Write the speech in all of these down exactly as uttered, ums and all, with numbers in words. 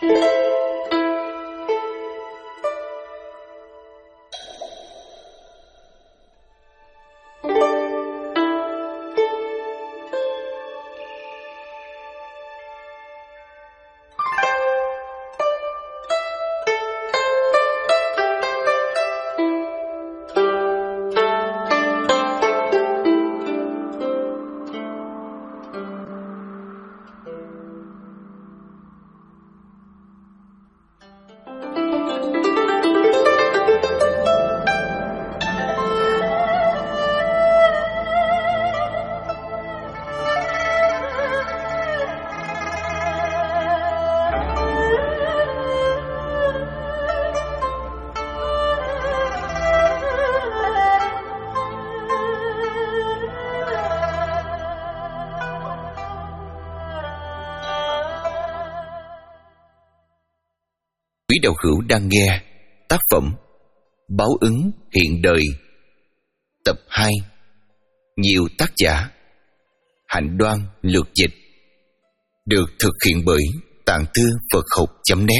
Quý đạo hữu đang nghe tác phẩm Báo ứng hiện đời, tập hai, nhiều tác giả, Hạnh Đoan lược dịch, được thực hiện bởi Tạng Thư Phật Học chấm net.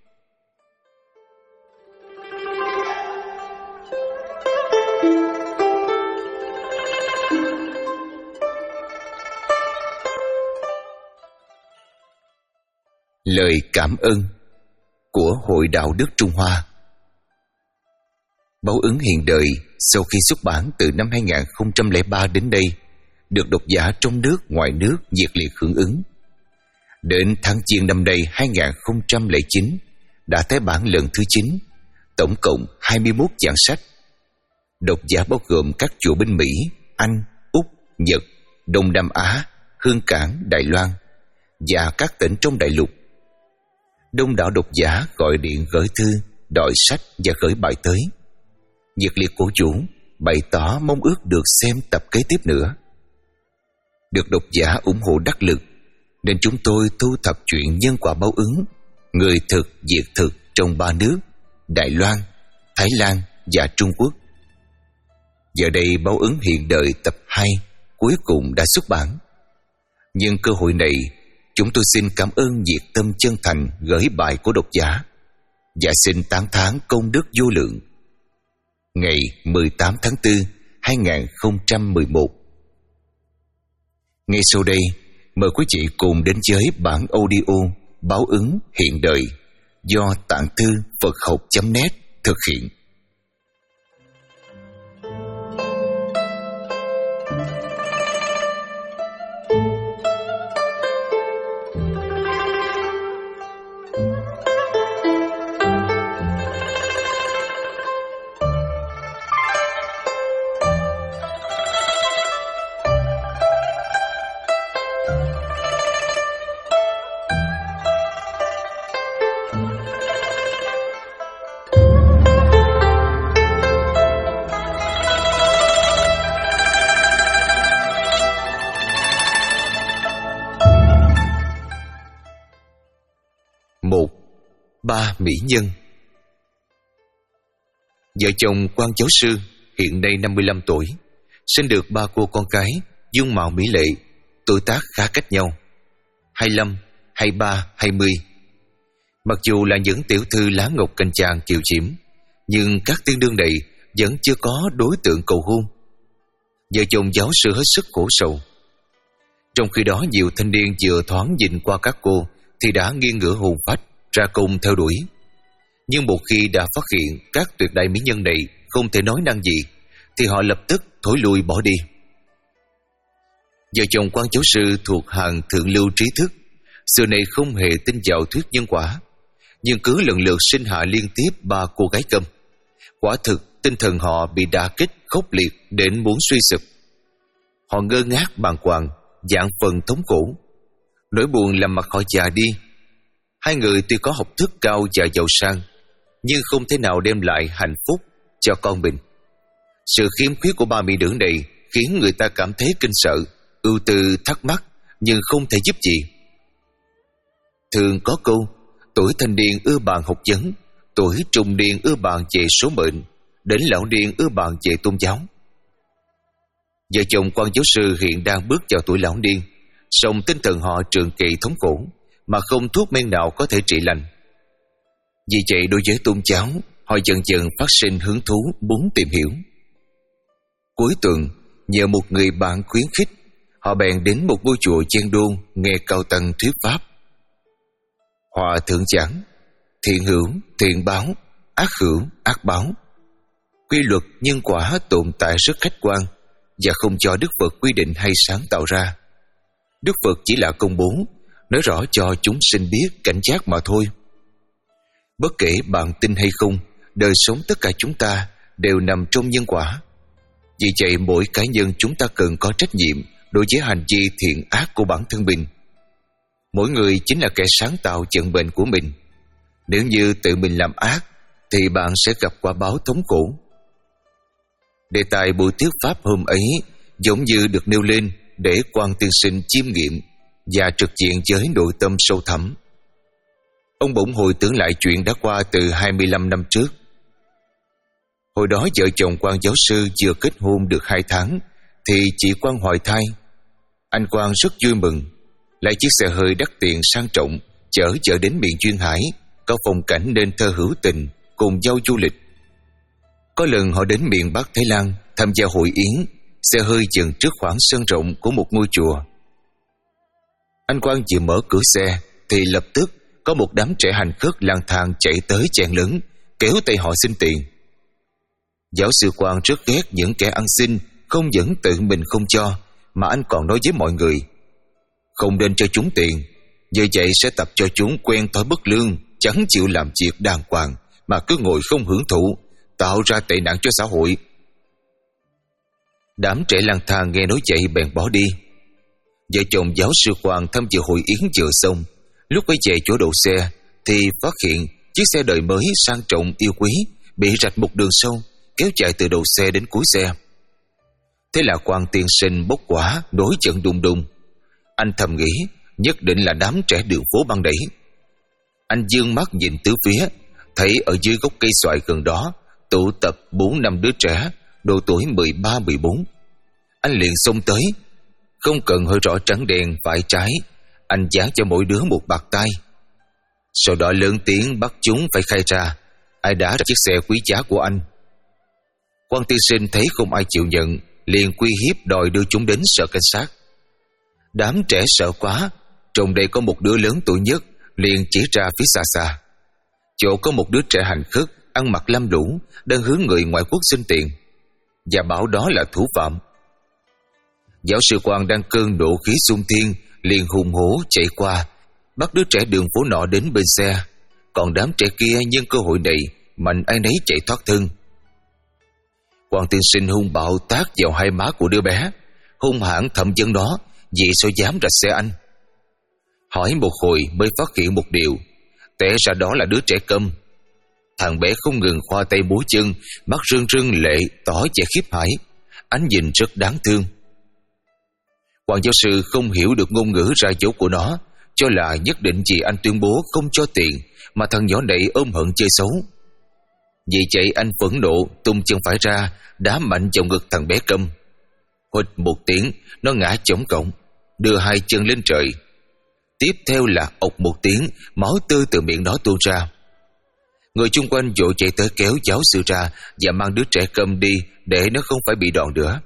Lời cảm ơn của Hội Đạo Đức Trung Hoa. Báo ứng hiện đời sau khi xuất bản từ năm hai không không ba đến đây, được độc giả trong nước ngoài nước nhiệt liệt hưởng ứng. Đến tháng Giêng năm nay hai không không chín đã tái bản lần thứ chín, tổng cộng hai mươi mốt dạng sách. Độc giả bao gồm các chùa bên Mỹ, Anh, Úc, Nhật, Đông Nam Á, Hương Cảng, Đài Loan và các tỉnh trong đại lục. Đông đảo độc giả gọi điện gửi thư, đòi sách và gửi bài tới. Nhiệt liệt cổ vũ, bày tỏ mong ước được xem tập kế tiếp nữa. Được độc giả ủng hộ đắc lực, nên chúng tôi thu thập chuyện nhân quả báo ứng, người thực, diệt thực trong ba nước Đài Loan, Thái Lan và Trung Quốc. Giờ đây báo ứng hiện đời tập hai cuối cùng đã xuất bản. Nhưng cơ hội này, chúng tôi xin cảm ơn nhiệt tâm chân thành gửi bài của độc giả và xin tán thán công đức vô lượng. Ngày mười tám tháng tư hai không một một. Ngay sau đây, mời quý vị cùng đến với bản audio Báo ứng hiện đời do Tạng Thư Phật Học chấm net thực hiện. Ba mỹ nhân. Vợ chồng Quan giáo sư hiện nay năm mươi lăm tuổi, sinh được ba cô con gái, dung mạo mỹ lệ, tuổi tác khá cách nhau, hai mươi lăm, hai mươi ba, hai mươi. Mặc dù là những tiểu thư lá ngọc cành chàng kiều chiếm, nhưng các tiên đương này vẫn chưa có đối tượng cầu hôn. Vợ chồng giáo sư hết sức khổ sầu. Trong khi đó, nhiều thanh niên vừa thoáng nhìn qua các cô thì đã nghiêng ngửa hồn phách ra cùng theo đuổi. Nhưng một khi đã phát hiện các tuyệt đại mỹ nhân này không thể nói năng gì, thì họ lập tức thối lui bỏ đi. Vợ chồng Quan giáo sư thuộc hàng thượng lưu trí thức, xưa nay không hề tin vào thuyết nhân quả, nhưng cứ lần lượt sinh hạ liên tiếp ba cô gái câm. Quả thực tinh thần họ bị đả kích khốc liệt đến muốn suy sụp. Họ ngơ ngác bàng hoàng, vạn phần thống khổ. Nỗi buồn làm mặt họ già đi. Hai người tuy có học thức cao và giàu sang, nhưng không thể nào đem lại hạnh phúc cho con mình. Sự khiếm khuyết của ba mỹ nữ này khiến người ta cảm thấy kinh sợ, ưu tư, thắc mắc, nhưng không thể giúp gì. Thường có câu, tuổi thanh niên ưa bàn học vấn, tuổi trung niên ưa bàn về số mệnh, đến lão niên ưa bàn về tôn giáo. Vợ chồng Quan giáo sư hiện đang bước vào tuổi lão niên, song tinh thần họ trường kỳ thống khổ, mà không thuốc men nào có thể trị lành. Vì vậy đối với tôn giáo, họ dần dần phát sinh hứng thú muốn tìm hiểu. Cuối tuần, nhờ một người bạn khuyến khích, họ bèn đến một ngôi chùa Chen Đôn nghe cao tăng thuyết pháp. Hòa thượng giảng: thiện hữu thiện báo, ác hữu ác báo. Quy luật nhân quả tồn tại rất khách quan và không cho Đức Phật quy định hay sáng tạo ra. Đức Phật chỉ là công bố, nói rõ cho chúng sinh biết cảnh giác mà thôi. Bất kể bạn tin hay không, đời sống tất cả chúng ta đều nằm trong nhân quả. Vì vậy mỗi cá nhân chúng ta cần có trách nhiệm đối với hành vi thiện ác của bản thân mình. Mỗi người chính là kẻ sáng tạo vận mệnh của mình. Nếu như tự mình làm ác thì bạn sẽ gặp quả báo thống khổ. Đề tài buổi thuyết pháp hôm ấy giống như được nêu lên để Quan tiên sinh chiêm nghiệm và trực diện với nội tâm sâu thẳm. Ông bỗng hồi tưởng lại chuyện đã qua từ hai mươi lăm năm trước. Hồi đó vợ chồng Quan giáo sư vừa kết hôn được hai tháng thì chị Quan hoài thai. Anh Quan rất vui mừng, lại chiếc xe hơi đắt tiền sang trọng chở vợ đến miền Duyên Hải, có phong cảnh nên thơ hữu tình, cùng nhau du lịch. Có lần họ đến miền Bắc Thái Lan tham gia hội yến, xe hơi dừng trước khoảng sân rộng của một ngôi chùa. Anh Quan vừa mở cửa xe thì lập tức có một đám trẻ hành khất lang thang chạy tới chen lấn, kéo tay họ xin tiền. Giáo sư Quan rất ghét những kẻ ăn xin, không những tự mình không cho, mà anh còn nói với mọi người: không nên cho chúng tiền, như vậy sẽ tập cho chúng quen thói bất lương, chẳng chịu làm việc đàng hoàng mà cứ ngồi không hưởng thụ, tạo ra tệ nạn cho xã hội. Đám trẻ lang thang nghe nói vậy bèn bỏ đi. Vợ chồng giáo sư Quan thăm dự hội yến vừa xong, lúc quay về chỗ đậu xe thì phát hiện chiếc xe đời mới sang trọng yêu quý bị rạch một đường sâu, kéo chạy từ đầu xe đến cuối xe. Thế là Quan tiên sinh bốc hỏa, nổi giận đùng đùng. Anh thầm nghĩ nhất định là đám trẻ đường phố băng đẩy. Anh dương mắt nhìn tứ phía, thấy ở dưới gốc cây xoài gần đó tụ tập bốn năm đứa trẻ độ tuổi mười ba mười bốn. Anh liền xông tới, không cần hơi rõ trắng đen phải trái, anh dán cho mỗi đứa một bạt tay. Sau đó lớn tiếng bắt chúng phải khai ra ai đã ra chiếc xe quý giá của anh. Quan tiên sinh thấy không ai chịu nhận, liền uy hiếp đòi đưa chúng đến sở cảnh sát. Đám trẻ sợ quá, trong đây có một đứa lớn tuổi nhất, liền chỉ ra phía xa xa. Chỗ có một đứa trẻ hành khất, ăn mặc lam lũ, đang hướng người ngoại quốc xin tiền, và bảo đó là thủ phạm. Giáo sư Quan đang cơn nộ khí xung thiên, liền hùng hổ chạy qua, bắt đứa trẻ đường phố nọ đến bên xe. Còn đám trẻ kia nhân cơ hội này mạnh ai nấy chạy thoát thân. Quan tiên sinh hung bạo tát vào hai má của đứa bé, hung hãn thẩm vấn nó vì sao dám ra xe anh. Hỏi một hồi mới phát hiện một điều, té ra đó là đứa trẻ câm. Thằng bé không ngừng khoa tay múa chân, mắt rưng rưng lệ, tỏ vẻ khiếp hãi, ánh nhìn rất đáng thương. Quan giáo sư không hiểu được ngôn ngữ ra dấu của nó, cho là nhất định vì anh tuyên bố không cho tiền mà thằng nhỏ này ôm hận chơi xấu. Vì vậy anh phẫn nộ tung chân phải ra, đá mạnh vào ngực thằng bé câm. Huỵch một tiếng, nó ngã chổng cổng, đưa hai chân lên trời. Tiếp theo là ộc một tiếng, máu tươi từ miệng nó tuôn ra. Người chung quanh vội chạy tới kéo giáo sư ra và mang đứa trẻ câm đi để nó không phải bị đòn nữa.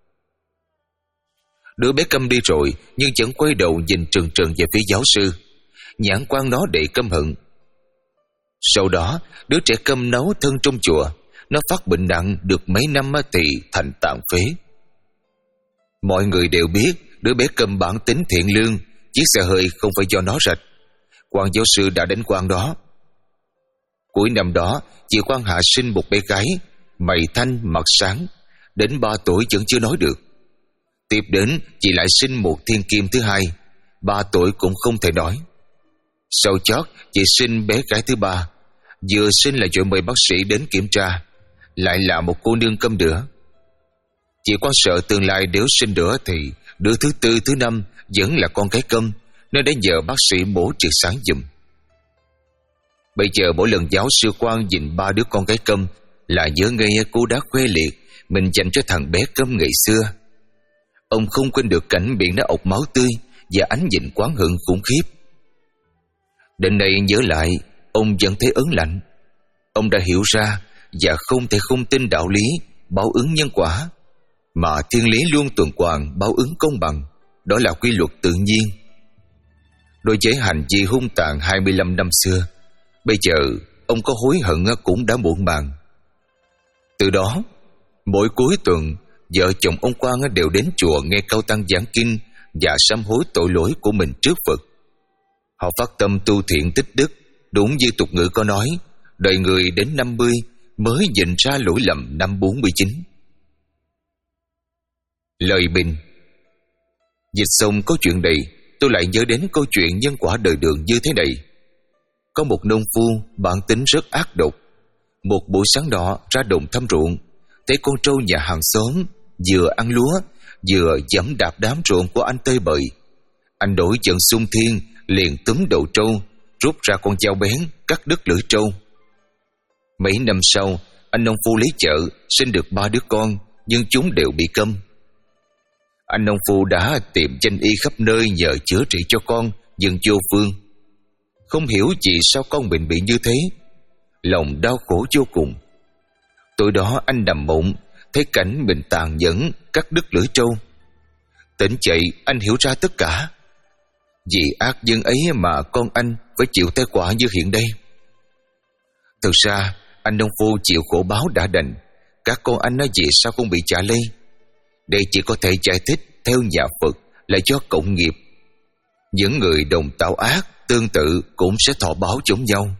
Đứa bé câm đi rồi nhưng vẫn quay đầu nhìn trừng trừng về phía giáo sư, nhãn quan nó đầy căm hận. Sau đó đứa trẻ câm nấu thân trong chùa, nó phát bệnh nặng được mấy năm thì thành tàn phế. Mọi người đều biết đứa bé câm bản tính thiện lương, chiếc xe hơi không phải do nó rạch. Quan giáo sư đã đánh quan đó. Cuối năm đó, chị Quan hạ sinh một bé gái, mày thanh mặt sáng, đến ba tuổi vẫn chưa nói được. Tiếp đến, chị lại sinh một thiên kim thứ hai, ba tuổi cũng không thể nói. Sau chót, chị sinh bé gái thứ ba, vừa sinh là vội mời bác sĩ đến kiểm tra, lại là một cô nương câm nữa. Chị Quan sợ tương lai nếu sinh nữa thì đứa thứ tư thứ năm vẫn là con gái câm, nên đến giờ bác sĩ mổ triệt sáng giùm. Bây giờ mỗi lần giáo sư Quan nhìn ba đứa con gái câm là nhớ ngay cô đã khoe liệt mình dành cho thằng bé câm ngày xưa. Ông không quên được cảnh miệng nó ọc máu tươi và ánh nhìn oán hận khủng khiếp. Đến đây nhớ lại, ông vẫn thấy ớn lạnh. Ông đã hiểu ra và không thể không tin đạo lý báo ứng nhân quả, mà thiên lý luôn tuần hoàn báo ứng công bằng. Đó là quy luật tự nhiên. Đối với hành vi hung tàn hai mươi lăm năm xưa, bây giờ ông có hối hận cũng đã muộn màng. Từ đó, mỗi cuối tuần, vợ chồng ông Quang đều đến chùa nghe cao tăng giảng kinh và sám hối tội lỗi của mình trước Phật. Họ phát tâm tu thiện tích đức. Đúng như tục ngữ có nói, đời người đến năm mươi mới nhận ra lỗi lầm năm bốn mươi chín. Lời bình. Dịch xong câu chuyện này, tôi lại nhớ đến câu chuyện nhân quả đời đường như thế này. Có một nông phu bản tính rất ác độc. Một buổi sáng đó ra đồng thăm ruộng, thấy con trâu nhà hàng xóm vừa ăn lúa vừa giẫm đạp đám ruộng của anh tơi bời. Anh đổi giận xung thiên, liền túm đầu trâu, rút ra con dao bén cắt đứt lưỡi trâu. Mấy năm sau, anh nông phu lấy vợ, sinh được ba đứa con, nhưng chúng đều bị câm. Anh nông phu đã tìm danh y khắp nơi nhờ chữa trị cho con, nhưng vô phương. Không hiểu vì sao con mình bị như thế, lòng đau khổ vô cùng. Tối đó anh nằm mộng, thấy cảnh mình tàn nhẫn cắt đứt lưỡi trâu. Tỉnh dậy, anh hiểu ra tất cả. Vì ác nhân ấy mà con anh phải chịu tai họa như hiện đây. Thực ra anh nông phu chịu khổ báo đã đành, các con anh nói vì sao không bị trả lây. Đây chỉ có thể giải thích theo nhà Phật là do cộng nghiệp. Những người đồng tạo ác tương tự cũng sẽ thọ báo giống nhau.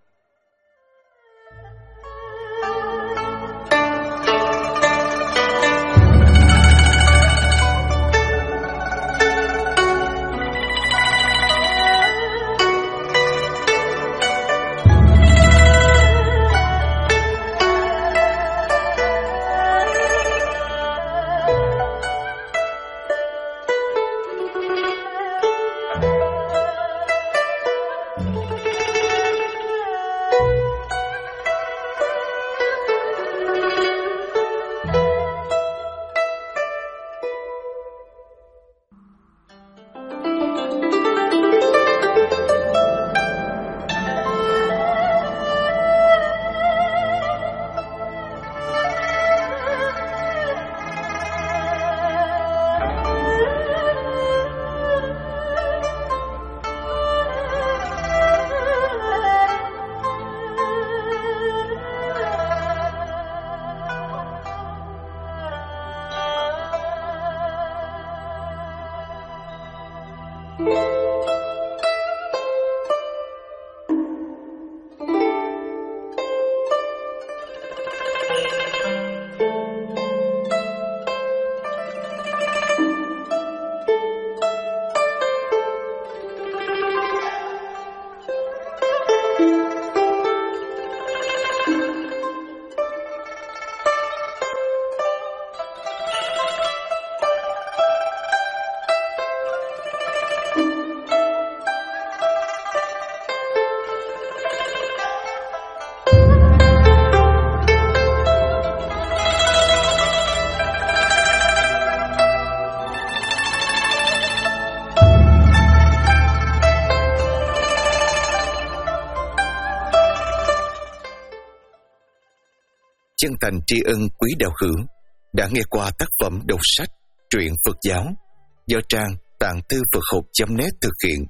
Chân thành tri ân quý đạo hữu đã nghe qua tác phẩm đọc sách truyện Phật giáo do trang tạng thư Phật học chấm net thực hiện.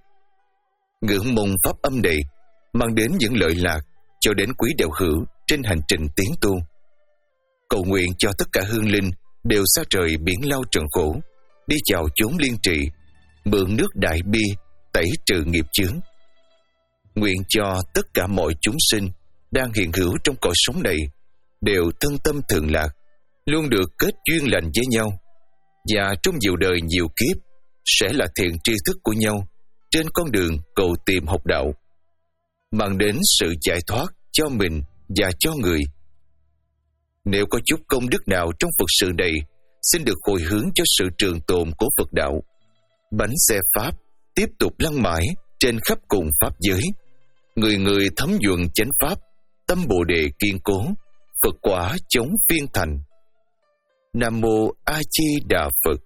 Ngưỡng mong pháp âm này mang đến những lợi lạc cho đến quý đạo hữu trên hành trình tiến tu. Cầu nguyện cho tất cả hương linh đều xa trời biển lao trần khổ, đi vào chốn liên trị, mượn nước đại bi tẩy trừ nghiệp chướng. Nguyện cho tất cả mọi chúng sinh đang hiện hữu trong cõi sống này đều thân tâm thường lạc, luôn được kết duyên lành với nhau, và trong nhiều đời nhiều kiếp sẽ là thiện tri thức của nhau trên con đường cầu tìm học đạo, mang đến sự giải thoát cho mình và cho người. Nếu có chút công đức nào trong Phật sự này, xin được hồi hướng cho sự trường tồn của Phật đạo. Bánh xe Pháp tiếp tục lăn mãi trên khắp cùng Pháp giới. Người người thấm nhuần chánh Pháp, tâm Bồ Đề kiên cố, Phật quả chống phiên thành. Nam Mô A Di Đà Phật.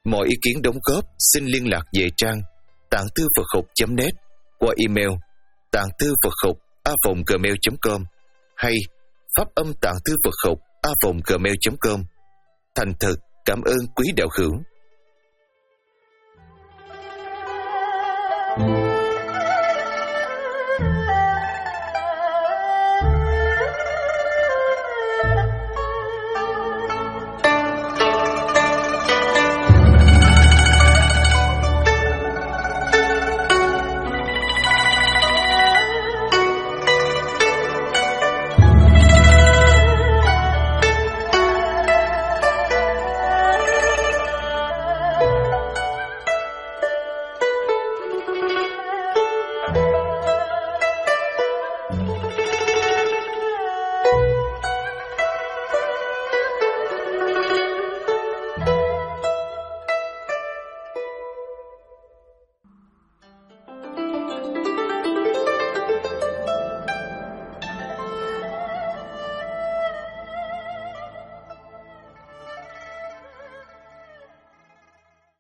Mọi ý kiến đóng góp xin liên lạc về trang tạng thư Phật học chấm net qua email tạng thư Phật học a vòng gmail chấm com hay pháp âm tạng thư Phật học a vòng gmail chấm com. Thành thật cảm ơn quý đạo hữu.